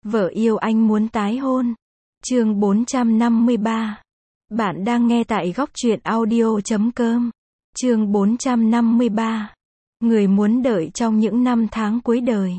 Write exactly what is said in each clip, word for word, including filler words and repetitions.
Vợ yêu anh muốn tái hôn. Chương bốn trăm năm mươi ba. Bạn đang nghe tại góc truyện audio chấm com. Chương bốn trăm năm mươi ba. Người muốn đợi trong những năm tháng cuối đời.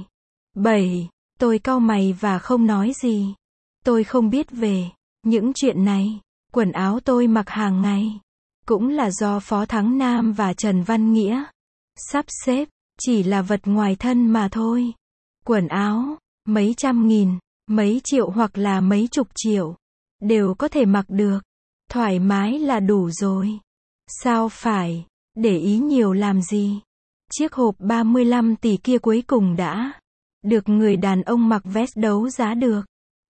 bảy. Tôi cau mày và không nói gì. Tôi không biết về những chuyện này. Quần áo tôi mặc hàng ngày cũng là do Phó Thắng Nam và Trần Văn Nghĩa sắp xếp, chỉ là vật ngoài thân mà thôi. Quần áo, mấy trăm nghìn, mấy triệu hoặc là mấy chục triệu, đều có thể mặc được. Thoải mái là đủ rồi. Sao phải để ý nhiều làm gì? Chiếc hộp ba mươi lăm tỷ kia cuối cùng đã được người đàn ông mặc vest đấu giá được.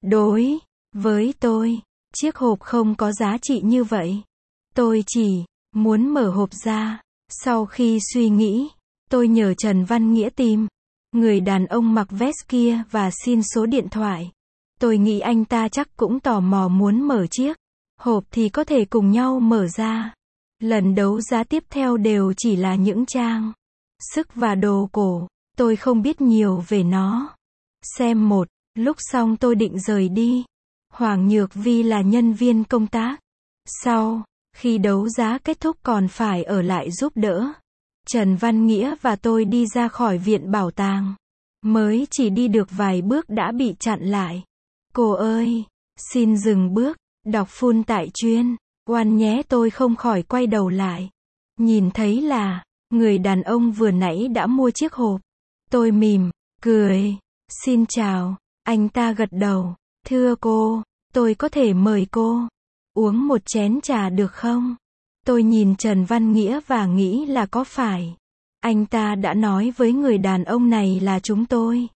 Đối với tôi, chiếc hộp không có giá trị như vậy. Tôi chỉ muốn mở hộp ra. Sau khi suy nghĩ, tôi nhờ Trần Văn Nghĩa tìm người đàn ông mặc vest kia và xin số điện thoại. Tôi nghĩ anh ta chắc cũng tò mò muốn mở chiếc hộp thì có thể cùng nhau mở ra. Lần đấu giá tiếp theo đều chỉ là những trang sức và đồ cổ. Tôi không biết nhiều về nó. Xem một lúc xong tôi định rời đi. Hoàng Nhược Vi là nhân viên công tác. Sau khi đấu giá kết thúc còn phải ở lại giúp đỡ. Trần Văn Nghĩa và tôi đi ra khỏi viện bảo tàng. Mới chỉ đi được vài bước đã bị chặn lại. Cô ơi, xin dừng bước, đọc full tại chuyên. Oan nhé, tôi không khỏi quay đầu lại. Nhìn thấy là người đàn ông vừa nãy đã mua chiếc hộp. Tôi mỉm cười. Xin chào. Anh ta gật đầu. Thưa cô, tôi có thể mời cô uống một chén trà được không? Tôi nhìn Trần Văn Nghĩa và nghĩ là có phải anh ta đã nói với người đàn ông này là chúng tôi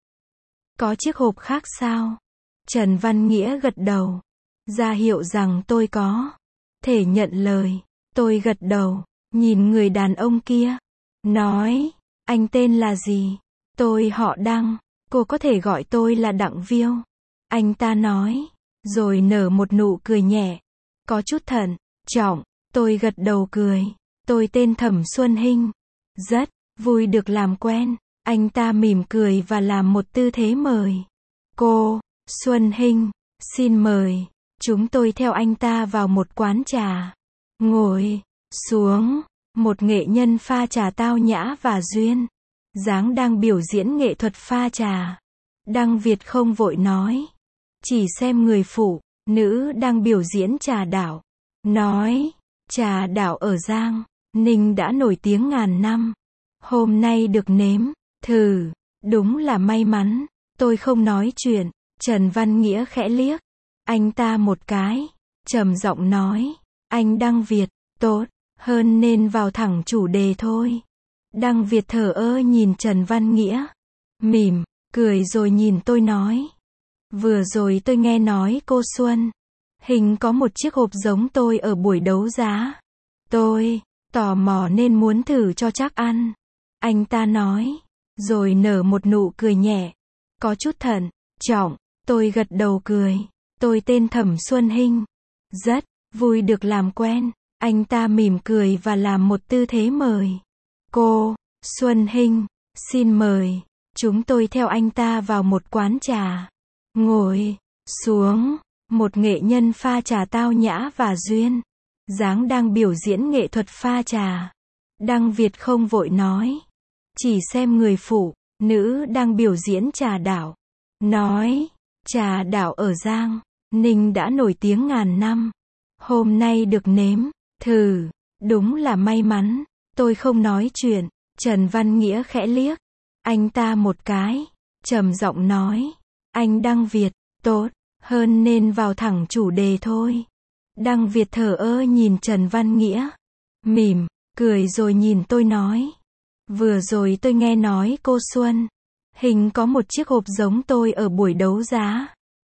có chiếc hộp khác sao? Trần Văn Nghĩa gật đầu, ra hiệu rằng tôi có thể nhận lời. Tôi gật đầu, nhìn người đàn ông kia, nói, anh tên là gì? Tôi họ Đăng, cô có thể gọi tôi là Đặng Viêu. Anh ta nói, rồi nở một nụ cười nhẹ, có chút thận trọng. Tôi gật đầu cười. Tôi tên Thẩm Xuân Hinh. Rất vui được làm quen. Anh ta mỉm cười và làm một tư thế mời. Cô, Xuân Hinh, xin mời. Chúng tôi theo anh ta vào một quán trà. Ngồi xuống, một nghệ nhân pha trà tao nhã và duyên dáng đang biểu diễn nghệ thuật pha trà. Đăng Việt không vội nói. Chỉ xem người phụ nữ đang biểu diễn trà đạo. Nói, trà đạo ở Giang Ninh đã nổi tiếng ngàn năm. Hôm nay được nếm thử, đúng là may mắn. Tôi không nói chuyện. Trần Văn Nghĩa khẽ liếc anh ta một cái, trầm giọng nói, anh Đăng Việt, tốt hơn nên vào thẳng chủ đề thôi. Đăng Việt thờ ơ nhìn Trần Văn Nghĩa, mỉm cười rồi nhìn tôi nói, vừa rồi tôi nghe nói cô Xuân Hinh có một chiếc hộp giống tôi ở buổi đấu giá. Tôi tò mò nên muốn thử cho chắc ăn. Anh ta nói, rồi nở một nụ cười nhẹ, có chút thận trọng. Tôi gật đầu cười. Tôi tên Thẩm Xuân Hinh. Rất vui được làm quen. Anh ta mỉm cười và làm một tư thế mời. Cô, Xuân Hinh, xin mời. Chúng tôi theo anh ta vào một quán trà. Ngồi xuống. Một nghệ nhân pha trà tao nhã và duyên dáng đang biểu diễn nghệ thuật pha trà. Đăng Việt không vội nói. Chỉ xem người phụ nữ đang biểu diễn trà đạo. Nói, trà đạo ở Giang Ninh đã nổi tiếng ngàn năm. Hôm nay được nếm thử, đúng là may mắn. Tôi không nói chuyện. Trần Văn Nghĩa khẽ liếc anh ta một cái, trầm giọng nói, anh Đăng Việt, tốt hơn nên vào thẳng chủ đề thôi. Đăng Việt thờ ơ nhìn Trần Văn Nghĩa, mỉm cười rồi nhìn tôi nói, vừa rồi tôi nghe nói cô Xuân Hinh có một chiếc hộp giống tôi ở buổi đấu giá.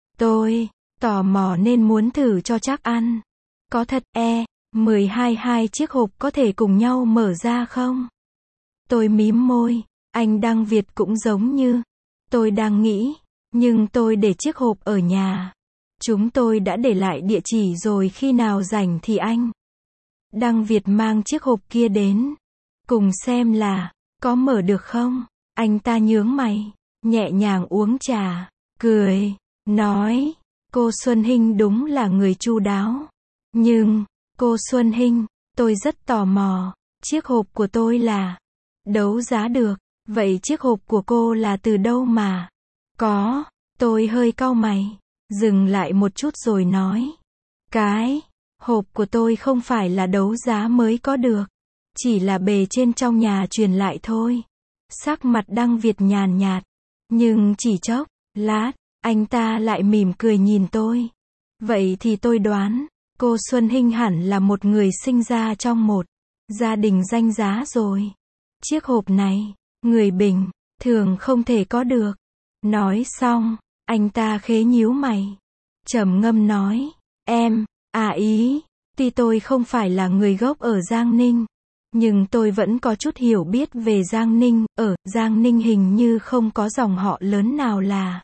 Tôi tò mò nên muốn thử cho chắc ăn. Có thật e mười hai hai chiếc hộp có thể cùng nhau mở ra không? Tôi mím môi. Anh Đăng Việt cũng giống như tôi đang nghĩ, nhưng tôi để chiếc hộp ở nhà. Chúng tôi đã để lại địa chỉ rồi, khi nào rảnh thì anh Đăng Việt mang chiếc hộp kia đến, cùng xem là có mở được không. Anh ta nhướng mày, nhẹ nhàng uống trà, cười. nói, cô Xuân Hinh đúng là người chu đáo. Nhưng, cô Xuân Hinh, tôi rất tò mò, chiếc hộp của tôi là đấu giá được, vậy chiếc hộp của cô là từ đâu mà có? Tôi hơi cau mày, dừng lại một chút rồi nói, cái hộp của tôi không phải là đấu giá mới có được, chỉ là bề trên trong nhà truyền lại thôi. Sắc mặt Đăng Việt nhàn nhạt, nhưng chỉ chốc lát, anh ta lại mỉm cười nhìn tôi. Vậy thì tôi đoán, cô Xuân Hinh hẳn là một người sinh ra trong một gia đình danh giá rồi. Chiếc hộp này, người bình thường không thể có được. Nói xong, anh ta khẽ nhíu mày, trầm ngâm nói, em, à ý, tuy tôi không phải là người gốc ở Giang Ninh, nhưng tôi vẫn có chút hiểu biết về Giang Ninh. Ở Giang Ninh hình như không có dòng họ lớn nào là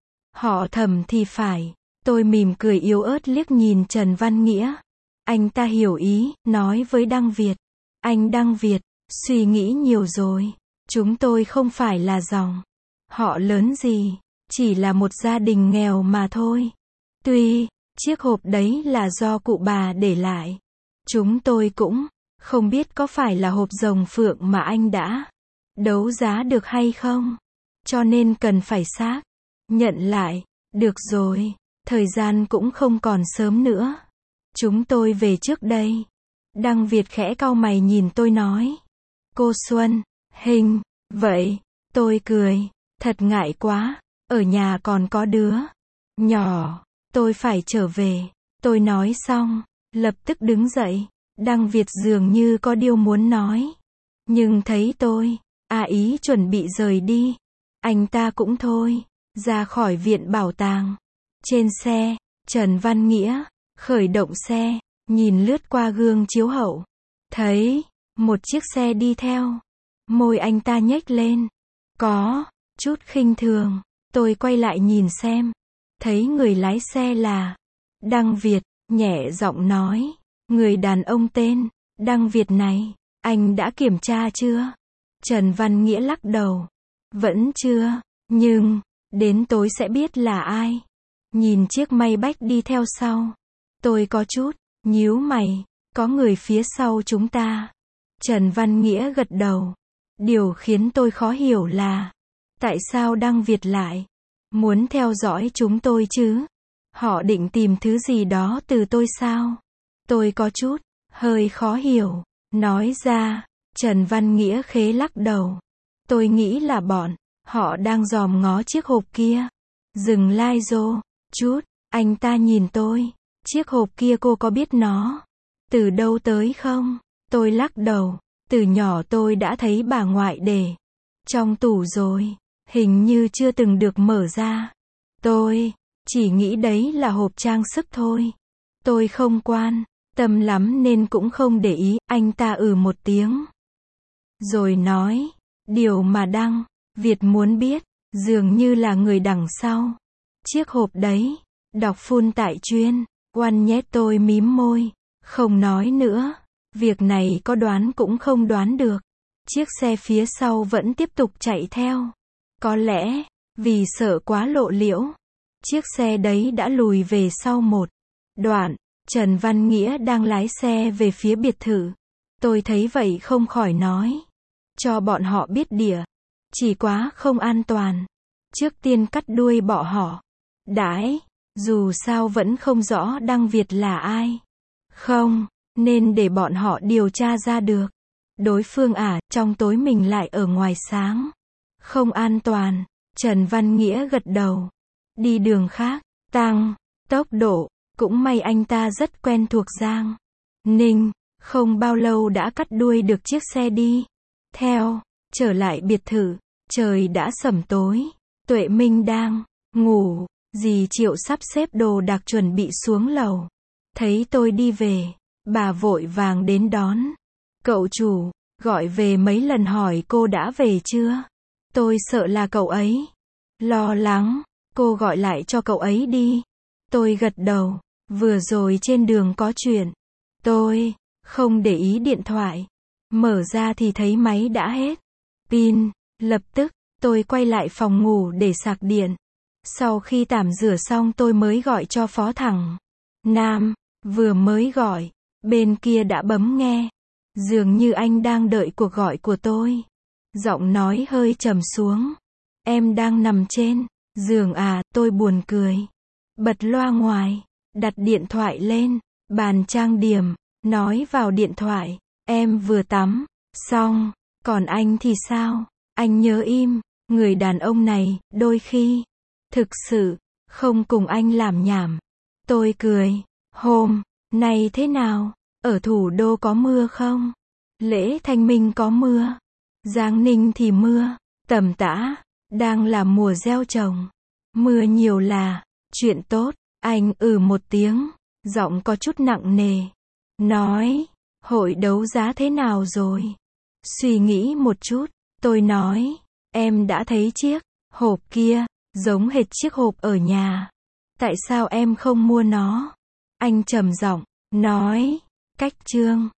họ Thẩm thì phải. Tôi mỉm cười yếu ớt liếc nhìn Trần Văn Nghĩa. Anh ta hiểu ý, nói với Đăng Việt, anh Đăng Việt, suy nghĩ nhiều rồi. Chúng tôi không phải là dòng họ lớn gì, chỉ là một gia đình nghèo mà thôi. Tuy, chiếc hộp đấy là do cụ bà để lại. Chúng tôi cũng không biết có phải là hộp rồng phượng mà anh đã đấu giá được hay không. Cho nên cần phải xác nhận lại. Được rồi, thời gian cũng không còn sớm nữa. Chúng tôi về trước đây. Đăng Việt khẽ cau mày nhìn tôi nói, cô Xuân Hinh, vậy, tôi cười, thật ngại quá, ở nhà còn có đứa nhỏ, tôi phải trở về. Tôi nói xong, lập tức đứng dậy. Đăng Việt dường như có điều muốn nói, nhưng thấy tôi, à ý chuẩn bị rời đi, anh ta cũng thôi, ra khỏi viện bảo tàng. Trên xe, Trần Văn Nghĩa khởi động xe, nhìn lướt qua gương chiếu hậu, thấy một chiếc xe đi theo, môi anh ta nhếch lên, có chút khinh thường. Tôi quay lại nhìn xem, thấy người lái xe là Đăng Việt, nhẹ giọng nói, người đàn ông tên Đăng Việt này, anh đã kiểm tra chưa? Trần Văn Nghĩa lắc đầu, vẫn chưa, nhưng đến tối sẽ biết là ai. Nhìn chiếc Maybach đi theo sau, tôi có chút nhíu mày, có người phía sau chúng ta. Trần Văn Nghĩa gật đầu. Điều khiến tôi khó hiểu là, tại sao Đăng Việt lại muốn theo dõi chúng tôi chứ? Họ định tìm thứ gì đó từ tôi sao? Tôi có chút hơi khó hiểu. Nói ra, Trần Văn Nghĩa khẽ lắc đầu. Tôi nghĩ là bọn họ đang dòm ngó chiếc hộp kia. Dừng lai rô chút, anh ta nhìn tôi. Chiếc hộp kia cô có biết nó từ đâu tới không? Tôi lắc đầu. Từ nhỏ tôi đã thấy bà ngoại để trong tủ rồi, hình như chưa từng được mở ra. Tôi chỉ nghĩ đấy là hộp trang sức thôi. Tôi không quan tâm lắm nên cũng không để ý. Anh ta ừ một tiếng, rồi nói, điều mà Đăng Việt muốn biết, dường như là người đằng sau chiếc hộp đấy. Đọc phun tại chuyên oan nhét. Tôi mím môi, không nói nữa. Việc này có đoán cũng không đoán được. Chiếc xe phía sau vẫn tiếp tục chạy theo. Có lẽ, vì sợ quá lộ liễu, chiếc xe đấy đã lùi về sau một đoạn. Trần Văn Nghĩa đang lái xe về phía biệt thự. Tôi thấy vậy không khỏi nói, cho bọn họ biết địa chỉ quá không an toàn. Trước tiên cắt đuôi bỏ họ. Đãi, dù sao vẫn không rõ Đăng Việt là ai. Không nên để bọn họ điều tra ra được. Đối phương à, trong tối mình lại ở ngoài sáng. Không an toàn. Trần Văn Nghĩa gật đầu. Đi đường khác, tăng tốc độ. Cũng may anh ta rất quen thuộc Giang Ninh. Không bao lâu đã cắt đuôi được chiếc xe đi theo. Trở lại biệt thự, trời đã sẩm tối. Tuệ Minh đang ngủ. Dì Triệu sắp xếp đồ đạc chuẩn bị xuống lầu. Thấy tôi đi về, bà vội vàng đến đón. Cậu chủ gọi về mấy lần hỏi cô đã về chưa. Tôi sợ là cậu ấy lo lắng. Cô gọi lại cho cậu ấy đi. Tôi gật đầu. Vừa rồi trên đường có chuyện. Tôi không để ý điện thoại. Mở ra thì thấy máy đã hết pin. Lập tức, tôi quay lại phòng ngủ để sạc điện. Sau khi tắm rửa xong tôi mới gọi cho Phó Thẳng Nam, vừa mới gọi, bên kia đã bấm nghe. Dường như anh đang đợi cuộc gọi của tôi. Giọng nói hơi trầm xuống. Em đang nằm trên giường à, tôi buồn cười. Bật loa ngoài, đặt điện thoại lên, bàn trang điểm, nói vào điện thoại, em vừa tắm xong, còn anh thì sao? Anh nhớ im, người đàn ông này, đôi khi, thực sự, không cùng anh làm nhảm. Tôi cười, hôm nay thế nào? Ở thủ đô có mưa không? Lễ Thanh Minh có mưa. Giang Ninh thì mưa, tầm tã, đang là mùa gieo trồng. Mưa nhiều là chuyện tốt. Anh ừ một tiếng, giọng có chút nặng nề. Nói, hội đấu giá thế nào rồi? Suy nghĩ một chút, tôi nói, em đã thấy chiếc hộp kia, giống hệt chiếc hộp ở nhà. Tại sao em không mua nó? Anh trầm giọng, nói, cách chương